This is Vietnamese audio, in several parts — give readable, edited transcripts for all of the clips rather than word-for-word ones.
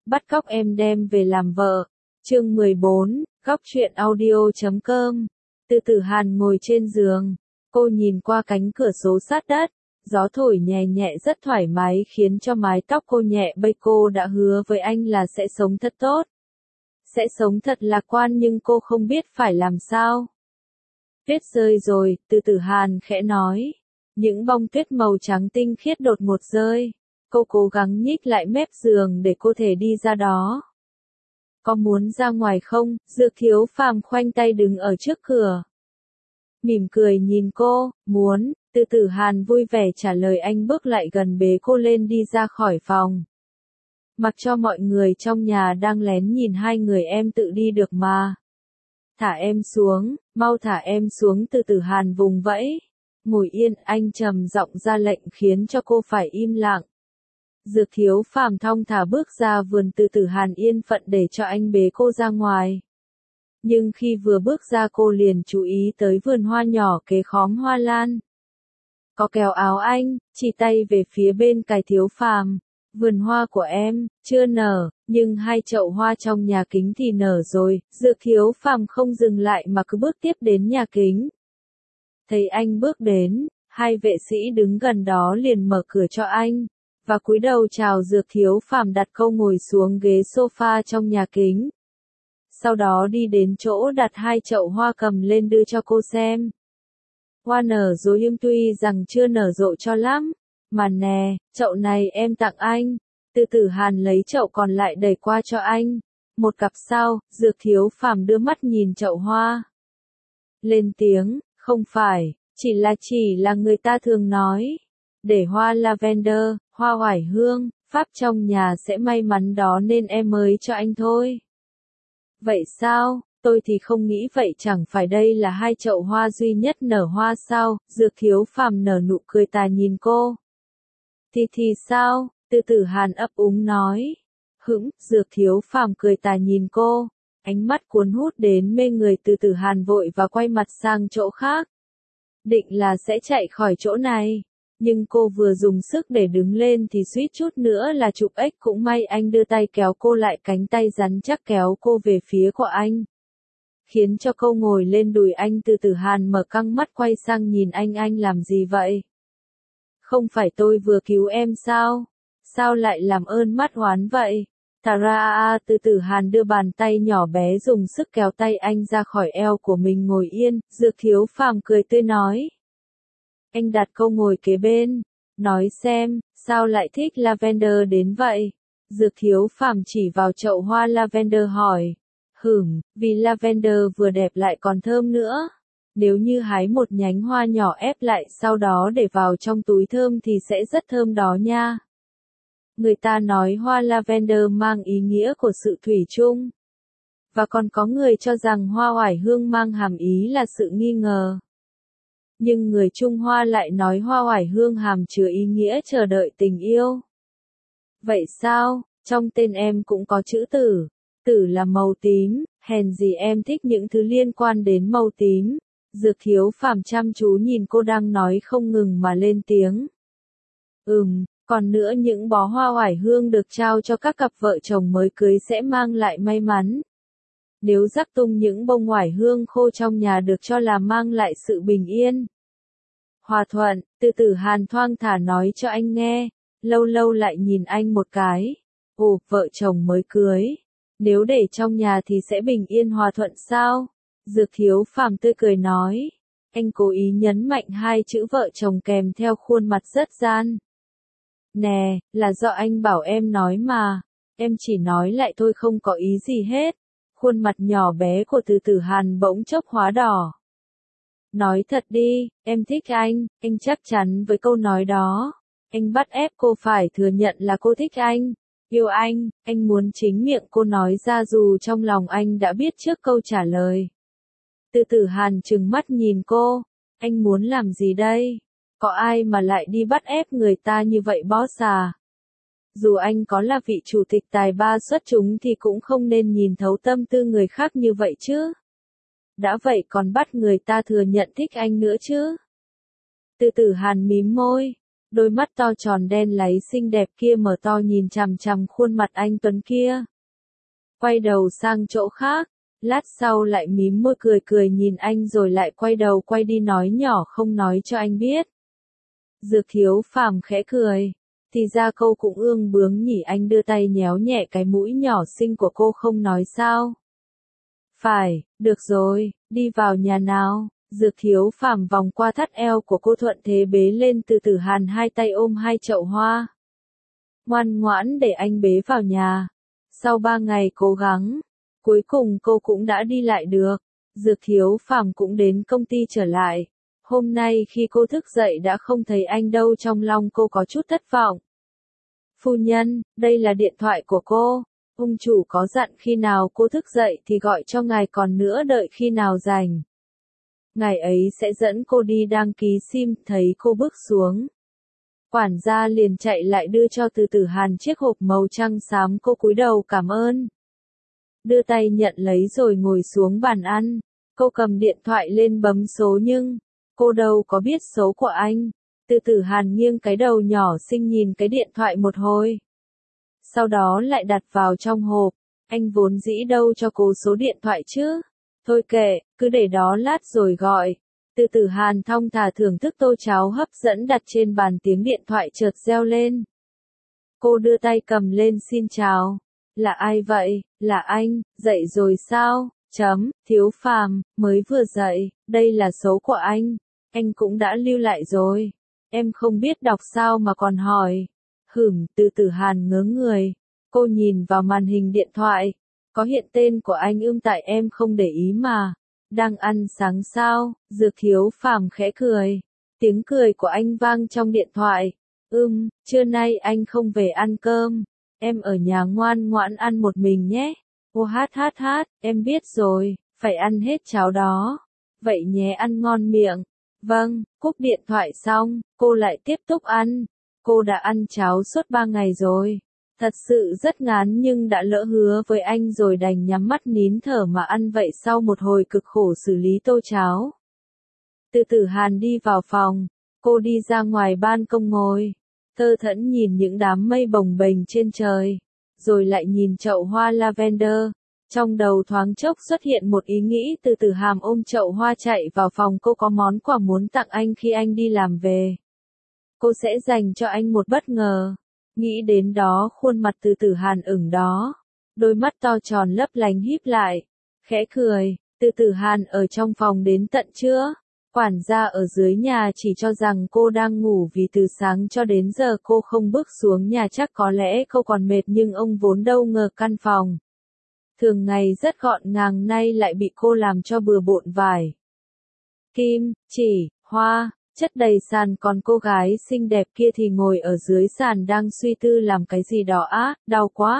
bắt cóc em đem về làm vợ. Chương 14, góc truyện audio.com. Từ Tử Hàn ngồi trên giường, cô nhìn qua cánh cửa sổ sát đất, gió thổi nhẹ nhẹ rất thoải mái khiến cho mái tóc cô nhẹ bay. Cô đã hứa với anh là sẽ sống thật tốt, sẽ sống thật lạc quan, nhưng cô không biết phải làm sao. Tuyết rơi rồi, Từ Tử Hàn khẽ nói. Những bông tuyết màu trắng tinh khiết đột ngột rơi. Cô cố gắng nhích lại mép giường để cô thể đi ra đó. Có muốn ra ngoài không? Dược Thiếu Phàm khoanh tay đứng ở trước cửa, mỉm cười nhìn cô. Muốn. Từ Tử Hàn vui vẻ trả lời. Anh bước lại gần bế cô lên đi ra khỏi phòng. Mặc cho mọi người trong nhà đang lén nhìn hai người, em tự đi được mà. Thả em xuống, mau thả em xuống. Từ Tử Hàn vùng vẫy. Ngồi yên, anh trầm giọng ra lệnh khiến cho cô phải im lặng. Dược Thiếu Phàm thong thả bước ra vườn. Từ Tử Hàn yên phận để cho anh bế cô ra ngoài. Nhưng khi vừa bước ra cô liền chú ý tới vườn hoa nhỏ kế khóm hoa lan. Có kéo áo anh, chỉ tay về phía bên cạnh Thiếu Phàm. Vườn hoa của em, chưa nở, nhưng hai chậu hoa trong nhà kính thì nở rồi. Dược Thiếu Phàm không dừng lại mà cứ bước tiếp đến nhà kính. Thấy anh bước đến, hai vệ sĩ đứng gần đó liền mở cửa cho anh, và cúi đầu chào. Dược Thiếu Phàm đặt cô ngồi xuống ghế sofa trong nhà kính. Sau đó đi đến chỗ đặt hai chậu hoa cầm lên đưa cho cô xem. Hoa nở rồi nhưng tuy rằng chưa nở rộ cho lắm. Mà nè, chậu này em tặng anh. Từ Tử Hàn lấy chậu còn lại đẩy qua cho anh. Một cặp sao? Dược Thiếu Phàm đưa mắt nhìn chậu hoa, lên tiếng, không phải, chỉ là người ta thường nói. Để hoa lavender, hoa oải hương, pháp trong nhà sẽ may mắn đó nên em mới cho anh thôi. Vậy sao? Tôi thì không nghĩ vậy. Chẳng phải đây là hai chậu hoa duy nhất nở hoa sao? Dược Thiếu Phàm nở nụ cười tà nhìn cô. Thì sao? Từ Tử Hàn ấp úng nói. Dược Thiếu Phàm cười tà nhìn cô. Ánh mắt cuốn hút đến mê người. Từ Tử Hàn vội và quay mặt sang chỗ khác. Định là sẽ chạy khỏi chỗ này. Nhưng cô vừa dùng sức để đứng lên thì suýt chút nữa là chụp ếch. Cũng may anh đưa tay kéo cô lại, cánh tay rắn chắc kéo cô về phía của anh, khiến cho cô ngồi lên đùi anh. Từ Tử Hàn mở căng mắt quay sang nhìn anh làm gì vậy? Không phải tôi vừa cứu em sao? Sao lại làm ơn mắt oán vậy? Tara. Từ Tử Hàn đưa bàn tay nhỏ bé dùng sức kéo tay anh ra khỏi eo của mình. Ngồi yên. Dược Thiếu Phàm cười tươi nói. Anh đặt câu ngồi kế bên. Nói xem, sao lại thích lavender đến vậy? Dược Thiếu Phàm chỉ vào chậu hoa lavender hỏi. Vì lavender vừa đẹp lại còn thơm nữa. Nếu như hái một nhánh hoa nhỏ ép lại sau đó để vào trong túi thơm thì sẽ rất thơm đó nha. Người ta nói hoa lavender mang ý nghĩa của sự thủy chung. Và còn có người cho rằng hoa oải hương mang hàm ý là sự nghi ngờ. Nhưng người Trung Hoa lại nói hoa oải hương hàm chứa ý nghĩa chờ đợi tình yêu. Vậy sao? Trong tên em cũng có chữ tử. Tử là màu tím, hèn gì em thích những thứ liên quan đến màu tím. Dược Thiếu Phàm chăm chú nhìn cô đang nói không ngừng mà lên tiếng. Còn nữa, những bó hoa oải hương được trao cho các cặp vợ chồng mới cưới sẽ mang lại may mắn. Nếu rắc tung những bông oải hương khô trong nhà được cho là mang lại sự bình yên, hòa thuận. Từ Tử Hàn thoang thả nói cho anh nghe, lâu lâu lại nhìn anh một cái. Vợ chồng mới cưới, nếu để trong nhà thì sẽ bình yên hòa thuận sao? Dược Thiếu Phàm tươi cười nói. Anh cố ý nhấn mạnh hai chữ vợ chồng kèm theo khuôn mặt rất gian. Nè, là do anh bảo em nói mà. Em chỉ nói lại thôi, không có ý gì hết. Khuôn mặt nhỏ bé của Từ Tử Hàn bỗng chốc hóa đỏ. Nói thật đi, em thích anh chắc chắn với câu nói đó. Anh bắt ép cô phải thừa nhận là cô thích anh, yêu anh muốn chính miệng cô nói ra dù trong lòng anh đã biết trước câu trả lời. Từ Tử Hàn trừng mắt nhìn cô, anh muốn làm gì đây? Có ai mà lại đi bắt ép người ta như vậy boss à? Dù anh có là vị chủ tịch tài ba xuất chúng thì cũng không nên nhìn thấu tâm tư người khác như vậy chứ. Đã vậy còn bắt người ta thừa nhận thích anh nữa chứ. Từ Tử Hàn mím môi, Đôi mắt to tròn đen láy xinh đẹp kia mở to nhìn chằm chằm khuôn mặt anh Tuấn kia. Quay đầu sang chỗ khác, lát sau lại mím môi cười cười nhìn anh rồi lại quay đầu quay đi nói nhỏ không nói cho anh biết. Dược Thiếu Phàm khẽ cười. Thì ra cô cũng ương bướng nhỉ, anh đưa tay nhéo nhẹ cái mũi nhỏ xinh của cô không nói sao. Phải, được rồi, đi vào nhà nào. Dược Thiếu Phàm vòng qua thắt eo của cô thuận thế bế lên Từ Tử Hàn, hai tay ôm hai chậu hoa. Ngoan ngoãn để anh bế vào nhà. Sau 3 ngày cố gắng, cuối cùng cô cũng đã đi lại được. Dược Thiếu Phàm cũng đến công ty trở lại. Hôm nay khi cô thức dậy đã không thấy anh đâu, trong lòng cô có chút thất vọng. Phu nhân, đây là điện thoại của cô. Ông chủ có dặn khi nào cô thức dậy thì gọi cho ngài, còn nữa đợi khi nào rảnh. Ngài ấy sẽ dẫn cô đi đăng ký SIM. Thấy cô bước xuống, quản gia liền chạy lại đưa cho Từ Tử Hàn chiếc hộp màu trắng xám. Cô cúi đầu cảm ơn, đưa tay nhận lấy rồi ngồi xuống bàn ăn. Cô cầm điện thoại lên bấm số nhưng cô đâu có biết số của anh. Từ Tử Hàn nghiêng cái đầu nhỏ xinh nhìn cái điện thoại một hồi, sau đó lại đặt vào trong hộp. Anh vốn dĩ đâu cho cô số điện thoại chứ. Thôi kệ, cứ để đó lát rồi gọi. Từ Tử Hàn thong thả thưởng thức tô cháo hấp dẫn đặt trên bàn, tiếng điện thoại chợt reo lên. Cô đưa tay cầm lên, xin chào. Là ai vậy? Là anh, dậy rồi sao? Thiếu Phàm, mới vừa dậy, đây là số của anh cũng đã lưu lại rồi. Em không biết đọc sao mà còn hỏi. Từ Tử Hàn ngớ người. Cô nhìn vào màn hình điện thoại. Có hiện tên của anh tại em không để ý mà. Đang ăn sáng sao? Dược Thiếu Phàm khẽ cười. Tiếng cười của anh vang trong điện thoại. Trưa nay anh không về ăn cơm. Em ở nhà ngoan ngoãn ăn một mình nhé. Ô em biết rồi, phải ăn hết cháo đó. Vậy nhé, ăn ngon miệng. Vâng, cúp điện thoại xong, cô lại tiếp tục ăn. Cô đã ăn cháo suốt 3 ngày rồi. Thật sự rất ngán nhưng đã lỡ hứa với anh rồi đành nhắm mắt nín thở mà ăn vậy. Sau một hồi cực khổ xử lý tô cháo, Từ Tử Hàn đi vào phòng. Cô đi ra ngoài ban công ngồi, thơ thẫn nhìn những đám mây bồng bềnh trên trời, rồi lại nhìn chậu hoa lavender. Trong đầu thoáng chốc xuất hiện một ý nghĩ. Từ Tử Hàn ôm chậu hoa chạy vào phòng. Cô có món quà muốn tặng anh khi anh đi làm về. Cô sẽ dành cho anh một bất ngờ. Nghĩ đến đó, khuôn mặt Từ Tử Hàn ửng đó, đôi mắt to tròn lấp lánh híp lại, khẽ cười. Từ Tử Hàn ở trong phòng đến tận trưa. Quản gia ở dưới nhà chỉ cho rằng cô đang ngủ vì từ sáng cho đến giờ cô không bước xuống nhà, chắc có lẽ cô còn mệt, nhưng ông vốn đâu ngờ căn phòng thường ngày rất gọn gàng nay lại bị cô làm cho bừa bộn vải, kim, chỉ, hoa, chất đầy sàn, còn cô gái xinh đẹp kia thì ngồi ở dưới sàn đang suy tư làm cái gì đó. Đau quá.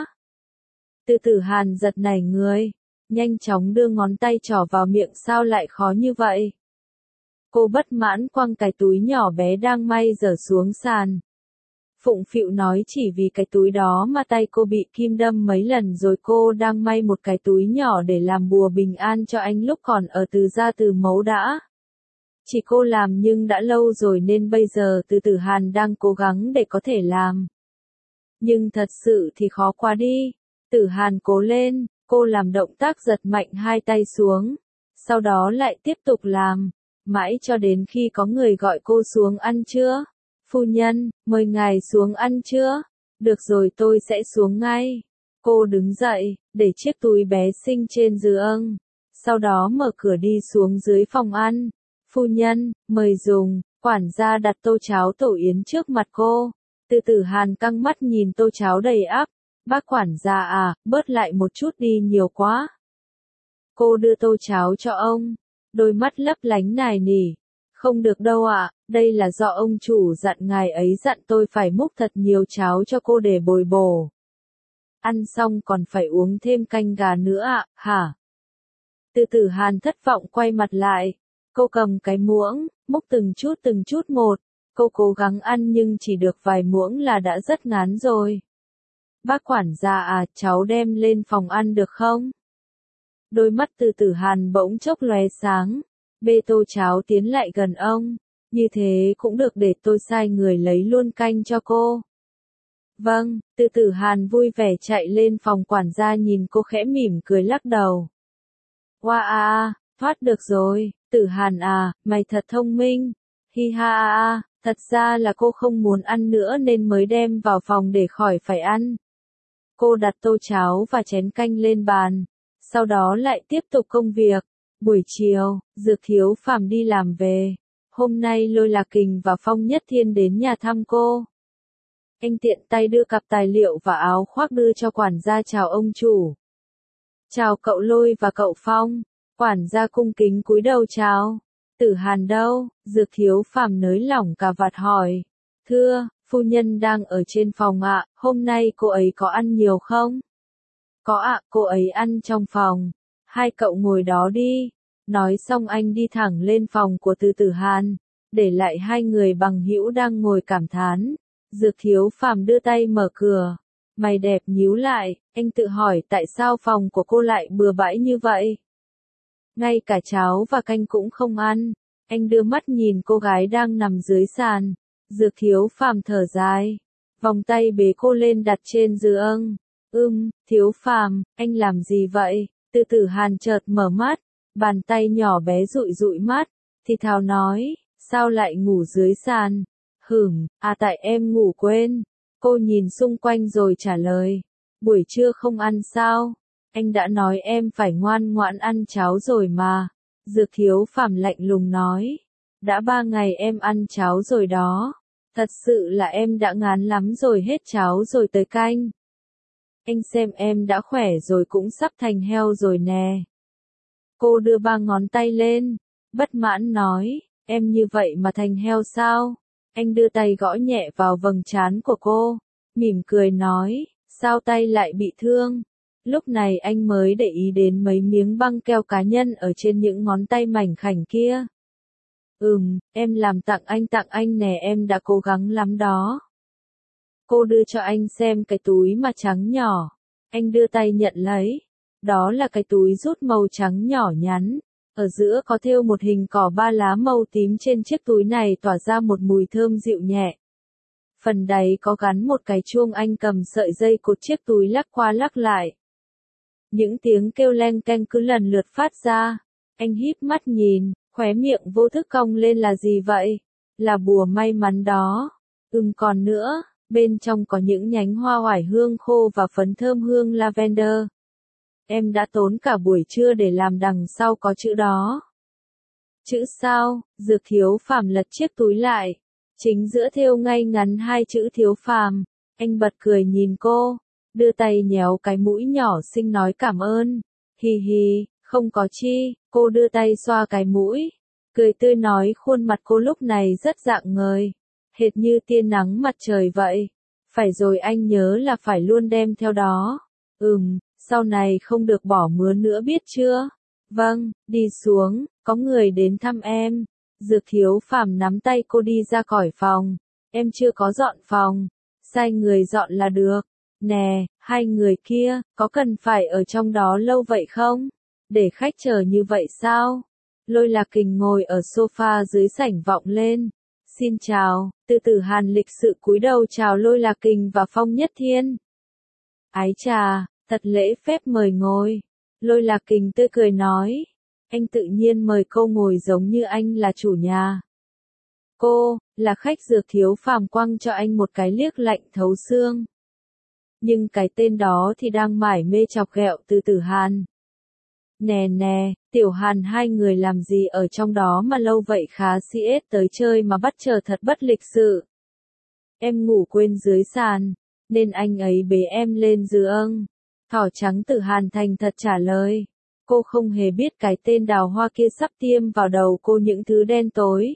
Từ Tử Hàn giật nảy người, nhanh chóng đưa ngón tay trỏ vào miệng. Sao lại khó như vậy? Cô bất mãn quăng cái túi nhỏ bé đang may dở xuống sàn. Phụng phịu nói chỉ vì cái túi đó mà tay cô bị kim đâm mấy lần rồi. Cô đang may một cái túi nhỏ để làm bùa bình an cho anh lúc còn ở Từ gia Từ Mẫu đã. Chỉ cô làm nhưng đã lâu rồi nên bây giờ Từ Tử Hàn đang cố gắng để có thể làm. Nhưng thật sự thì khó quá đi. Tử Hàn cố lên, cô làm động tác giật mạnh hai tay xuống. Sau đó lại tiếp tục làm, mãi cho đến khi có người gọi cô xuống ăn trưa. Phu nhân, mời ngài xuống ăn trưa. Được rồi, tôi sẽ xuống ngay. Cô đứng dậy, để chiếc túi bé xinh trên giường. Sau đó mở cửa đi xuống dưới phòng ăn. Phu nhân, mời dùng. Quản gia đặt tô cháo tổ yến trước mặt cô. Từ Tử Hàn căng mắt nhìn tô cháo đầy ắp. Bác quản gia bớt lại một chút đi, nhiều quá. Cô đưa tô cháo cho ông, đôi mắt lấp lánh nài nỉ. Không được đâu đây là do ông chủ dặn, ngài ấy dặn tôi phải múc thật nhiều cháo cho cô để bồi bổ. Ăn xong còn phải uống thêm canh gà nữa hả? Từ Tử Hàn thất vọng quay mặt lại. Cô cầm cái muỗng, múc từng chút một. Cô cố gắng ăn nhưng chỉ được vài muỗng là đã rất ngán rồi. Bác quản gia cháu đem lên phòng ăn được không? Đôi mắt Từ Tử Hàn bỗng chốc lóe sáng. Bê tô cháo tiến lại gần ông. Như thế cũng được, để tôi sai người lấy luôn canh cho cô. Vâng, Từ Tử Hàn vui vẻ chạy lên phòng, quản gia nhìn cô khẽ mỉm cười lắc đầu. Wow thoát được rồi, Tử Hàn à, mày thật thông minh. Hi ha thật ra là cô không muốn ăn nữa nên mới đem vào phòng để khỏi phải ăn. Cô đặt tô cháo và chén canh lên bàn, sau đó lại tiếp tục công việc. Buổi chiều, Dược Thiếu Phàm đi làm về. Hôm nay Lôi Lạc Kình và Phong Nhất Thiên đến nhà thăm cô. Anh tiện tay đưa cặp tài liệu và áo khoác đưa cho quản gia chào ông chủ. Chào cậu Lôi và cậu Phong. Quản gia cung kính cúi đầu chào. Tử Hàn đâu? Dược Thiếu Phàm nới lỏng cà vạt hỏi. Thưa, phu nhân đang ở trên phòng ạ, hôm nay cô ấy có ăn nhiều không? Có ạ, cô ấy ăn trong phòng. Hai cậu ngồi đó đi. Nói xong anh đi thẳng lên phòng của Từ Tử Hàn, để lại hai người bằng hữu đang ngồi cảm thán. Dược Thiếu Phàm đưa tay mở cửa. Mày đẹp nhíu lại, anh tự hỏi tại sao phòng của cô lại bừa bãi như vậy. Ngay cả cháo và canh cũng không ăn. Anh đưa mắt nhìn cô gái đang nằm dưới sàn. Dược Thiếu Phàm thở dài, vòng tay bế cô lên đặt trên giường. Thiếu Phàm, anh làm gì vậy? Từ Tử Hàn chợt mở mắt, bàn tay nhỏ bé dụi dụi mắt, thì thào nói, sao lại ngủ dưới sàn? Tại em ngủ quên. Cô nhìn xung quanh rồi trả lời, buổi trưa không ăn sao? Anh đã nói em phải ngoan ngoãn ăn cháo rồi mà. Dược Thiếu Phàm lạnh lùng nói, đã 3 ngày em ăn cháo rồi đó. Thật sự là em đã ngán lắm rồi, hết cháo rồi tới canh. Anh xem em đã khỏe rồi, cũng sắp thành heo rồi nè. Cô đưa 3 ngón tay lên, bất mãn nói, em như vậy mà thành heo sao? Anh đưa tay gõ nhẹ vào vầng trán của cô, mỉm cười nói, sao tay lại bị thương? Lúc này anh mới để ý đến mấy miếng băng keo cá nhân ở trên những ngón tay mảnh khảnh kia. Em làm tặng anh nè, em đã cố gắng lắm đó. Cô đưa cho anh xem cái túi mà trắng nhỏ. Anh đưa tay nhận lấy. Đó là cái túi rút màu trắng nhỏ nhắn. Ở giữa có thêu một hình cỏ 3 lá màu tím, trên chiếc túi này tỏa ra một mùi thơm dịu nhẹ. Phần đáy có gắn một cái chuông, anh cầm sợi dây cột chiếc túi lắc qua lắc lại. Những tiếng kêu leng keng cứ lần lượt phát ra. Anh híp mắt nhìn, khóe miệng vô thức cong lên, là gì vậy? Là bùa may mắn đó. Còn nữa, bên trong có những nhánh hoa oải hương khô và phấn thơm hương lavender. Em đã tốn cả buổi trưa để làm, đằng sau có chữ đó. Chữ sao? Dược Thiếu Phàm lật chiếc túi lại. Chính giữa thêu ngay ngắn 2 chữ Thiếu Phàm. Anh bật cười nhìn cô, đưa tay nhéo cái mũi nhỏ xinh nói cảm ơn. Hi hi, không có chi. Cô đưa tay xoa cái mũi, cười tươi nói, khuôn mặt cô lúc này rất rạng ngời, hệt như tia nắng mặt trời vậy. Phải rồi, anh nhớ là phải luôn đem theo đó. Sau này không được bỏ mứa nữa, biết chưa? Vâng, đi xuống, có người đến thăm em. Dược Thiếu Phàm nắm tay cô đi ra khỏi phòng. Em chưa có dọn phòng, sai người dọn là được. Nè, hai người kia, có cần phải ở trong đó lâu vậy không? Để khách chờ như vậy sao? Lôi Lạc Kình ngồi ở sofa dưới sảnh vọng lên. Xin chào. Từ Tử Hàn lịch sự cúi đầu chào Lôi Lạc Kình và Phong Nhất Thiên. Ái chà, thật lễ phép, mời ngồi. Lôi Lạc Kình tươi cười nói. Anh tự nhiên mời cô ngồi giống như anh là chủ nhà. Cô, là khách. Dược Thiếu Phàm quăng cho anh một cái liếc lạnh thấu xương. Nhưng cái tên đó thì đang mải mê chọc ghẹo Từ Tử Hàn. Nè nè, Tiểu Hàn, hai người làm gì ở trong đó mà lâu vậy? Khá CS tới chơi mà bắt chờ, thật bất lịch sự. Em ngủ quên dưới sàn, nên anh ấy bế em lên giường. Thỏ trắng Tử Hàn thành thật trả lời. Cô không hề biết cái tên đào hoa kia sắp tiêm vào đầu cô những thứ đen tối.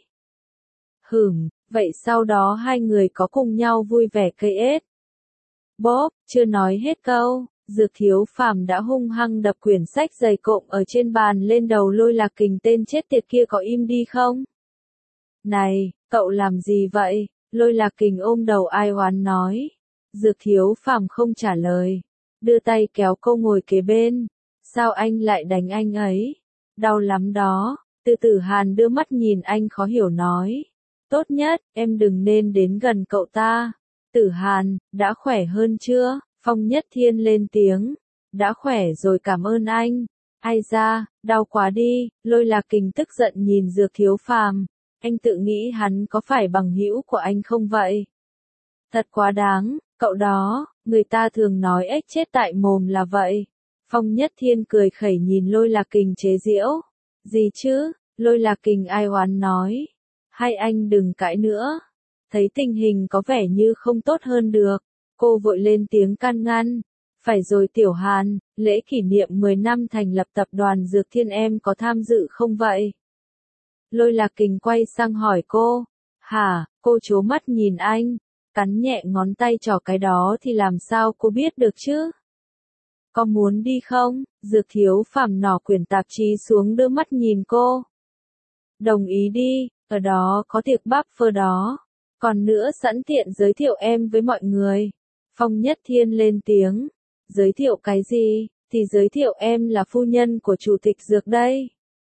Vậy sau đó hai người có cùng nhau vui vẻ cây ết. Bóp, chưa nói hết câu, Dược Thiếu Phàm đã hung hăng đập quyển sách dày cộm ở trên bàn lên đầu Lôi Lạc Kình. Tên chết tiệt kia, có im đi không? Này, cậu làm gì vậy? Lôi Lạc Kình ôm đầu ai oán nói. Dược Thiếu Phàm không trả lời, đưa tay kéo cô ngồi kế bên. Sao anh lại đánh anh ấy? Đau lắm đó. Từ Tử Hàn đưa mắt nhìn anh khó hiểu nói. Tốt nhất, em đừng nên đến gần cậu ta. Tử Hàn, đã khỏe hơn chưa? Phong Nhất Thiên lên tiếng. Đã khỏe rồi, cảm ơn anh. Ai da, đau quá đi. Lôi Lạc Kình tức giận nhìn Dược Thiếu Phàm. Anh tự nghĩ hắn có phải bằng hữu của anh không vậy? Thật quá đáng, cậu đó, người ta thường nói ếch chết tại mồm là vậy. Phong Nhất Thiên cười khẩy nhìn Lôi Lạc Kình chế giễu. Gì chứ? Lôi Lạc Kình ai oán nói. Hai anh đừng cãi nữa. Thấy tình hình có vẻ như không tốt hơn được. Cô vội lên tiếng can ngăn. Phải rồi Tiểu Hàn, lễ kỷ niệm 10 năm thành lập tập đoàn Dược Thiên em có tham dự không vậy? Lôi Lạc Kình quay sang hỏi cô. Hả, cô trố mắt nhìn anh. Cắn nhẹ ngón tay trỏ, cái đó thì làm sao cô biết được chứ? Có muốn đi không? Dược Thiếu Phàm nỏ quyển tạp chí xuống đưa mắt nhìn cô. Đồng ý đi, ở đó có tiệc bắp phơ đó. Còn nữa sẵn tiện giới thiệu em với mọi người. Phong Nhất Thiên lên tiếng. Giới thiệu cái gì? Thì giới thiệu em là phu nhân của chủ tịch Dược đây.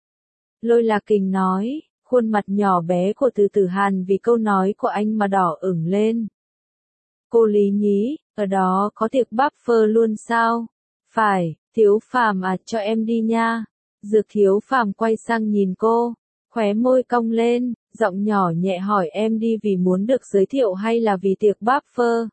Lôi Lạc Kình nói, khuôn mặt nhỏ bé của Từ Tử Hàn vì câu nói của anh mà đỏ ửng lên. Cô Lý nhí, ở đó có tiệc bắp phơ luôn sao? Phải, Thiếu Phàm à, cho em đi nha. Dược Thiếu Phàm quay sang nhìn cô, khóe môi cong lên, giọng nhỏ nhẹ hỏi em đi vì muốn được giới thiệu hay là vì tiệc bắp phơ?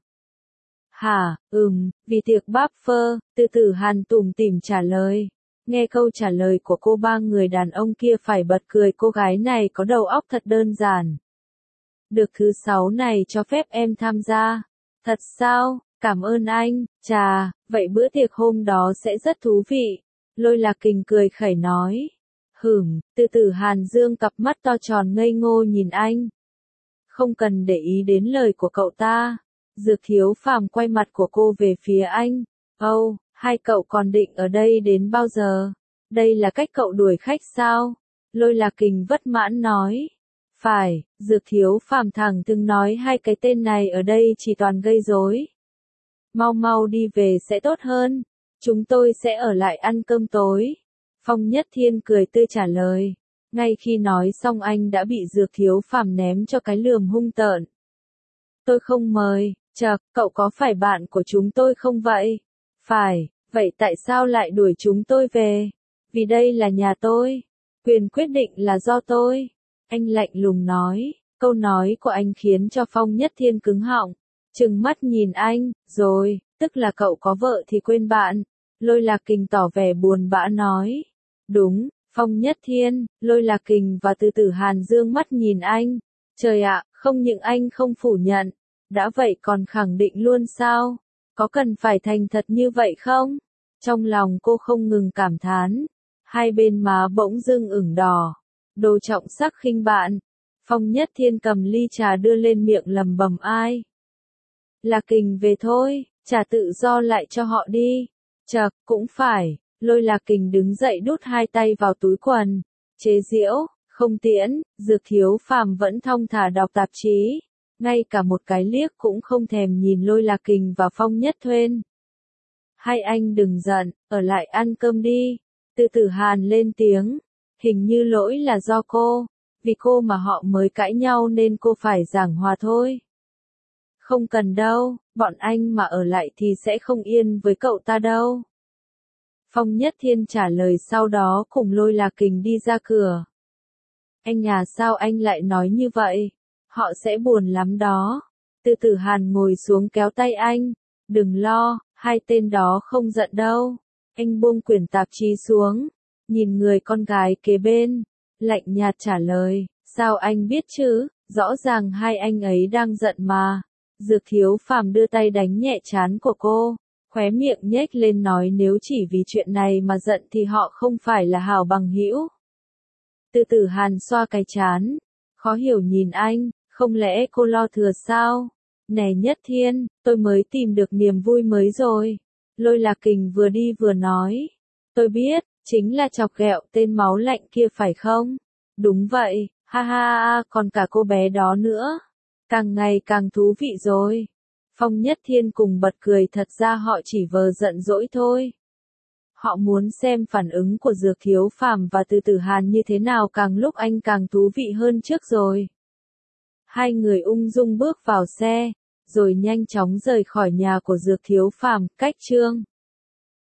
Hả, vì tiệc bắp phơ, Từ Tử Hàn tủm tỉm trả lời. Nghe câu trả lời của cô, ba người đàn ông kia phải bật cười, cô gái này có đầu óc thật đơn giản. Được, thứ 6 này cho phép em tham gia. Thật sao? Cảm ơn anh. Chà, vậy bữa tiệc hôm đó sẽ rất thú vị. Lôi Lạc Kình cười khẩy nói. Từ Tử Hàn dương cặp mắt to tròn ngây ngô nhìn anh. Không cần để ý đến lời của cậu ta. Dược Thiếu Phàm quay mặt của cô về phía anh. Hai cậu còn định ở đây đến bao giờ? Đây là cách cậu đuổi khách sao? Lôi Lạc Kình bất mãn nói. Phải, Dược Thiếu Phàm thẳng từng nói hai cái tên này ở đây chỉ toàn gây rối. Mau mau đi về sẽ tốt hơn. Chúng tôi sẽ ở lại ăn cơm tối. Phong Nhất Thiên cười tươi trả lời. Ngay khi nói xong anh đã bị Dược Thiếu Phàm ném cho cái lườm hung tợn. Tôi không mời. Chậc, cậu có phải bạn của chúng tôi không vậy? Phải, vậy tại sao lại đuổi chúng tôi về? Vì đây là nhà tôi. Quyền quyết định là do tôi. Anh lạnh lùng nói. Câu nói của anh khiến cho Phong Nhất Thiên cứng họng. Trừng mắt nhìn anh, rồi, tức là cậu có vợ thì quên bạn. Lôi Lạc Kình tỏ vẻ buồn bã nói. Đúng, Phong Nhất Thiên, Lôi Lạc Kình và Từ Tử Hàn dương mắt nhìn anh. Trời ạ, không những anh không phủ nhận. Đã vậy còn khẳng định luôn sao? Có cần phải thành thật như vậy không? Trong lòng cô không ngừng cảm thán. Hai bên má bỗng dưng ửng đỏ. Đồ trọng sắc khinh bạn. Phong Nhất Thiên cầm ly trà đưa lên miệng lẩm bẩm ai. Lạc Kình về thôi, trả tự do lại cho họ đi. Chậc, cũng phải. Lôi Lạc Kình đứng dậy đút hai tay vào túi quần. Chế giễu, không tiễn, Dược Thiếu Phàm vẫn thong thả đọc tạp chí. Ngay cả một cái liếc cũng không thèm nhìn Lôi Lạc Kình và Phong Nhất Thuyên. Hai anh đừng giận, ở lại ăn cơm đi. Từ Tử Hàn lên tiếng. Hình như lỗi là do cô. Vì cô mà họ mới cãi nhau nên cô phải giảng hòa thôi. Không cần đâu, bọn anh mà ở lại thì sẽ không yên với cậu ta đâu. Phong Nhất Thiên trả lời, sau đó cùng Lôi Lạc Kình đi ra cửa. Anh à, sao anh lại nói như vậy? Họ sẽ buồn lắm đó. Từ Tử Hàn ngồi xuống kéo tay anh. Đừng lo, hai tên đó không giận đâu. Anh buông quyển tạp chí xuống. Nhìn người con gái kế bên. Lạnh nhạt trả lời. Sao anh biết chứ? Rõ ràng hai anh ấy đang giận mà. Dược Thiếu Phàm đưa tay đánh nhẹ trán của cô. Khóe miệng nhếch lên nói nếu chỉ vì chuyện này mà giận thì họ không phải là hảo bằng hữu. Từ Tử Hàn xoa cái trán. Khó hiểu nhìn anh, không lẽ cô lo thừa sao? Nè Nhất Thiên, tôi mới tìm được niềm vui mới rồi. Lôi Lạc Kình vừa đi vừa nói. Tôi biết, chính là chọc ghẹo tên máu lạnh kia phải không? Đúng vậy, ha ha, còn cả cô bé đó nữa. Càng ngày càng thú vị rồi. Phong Nhất Thiên cùng bật cười, thật ra họ chỉ vờ giận dỗi thôi. Họ muốn xem phản ứng của Dược Thiếu Phàm và Từ Tử Hàn như thế nào, càng lúc anh càng thú vị hơn trước rồi. Hai người ung dung bước vào xe, rồi nhanh chóng rời khỏi nhà của Dược Thiếu Phàm, cách Trương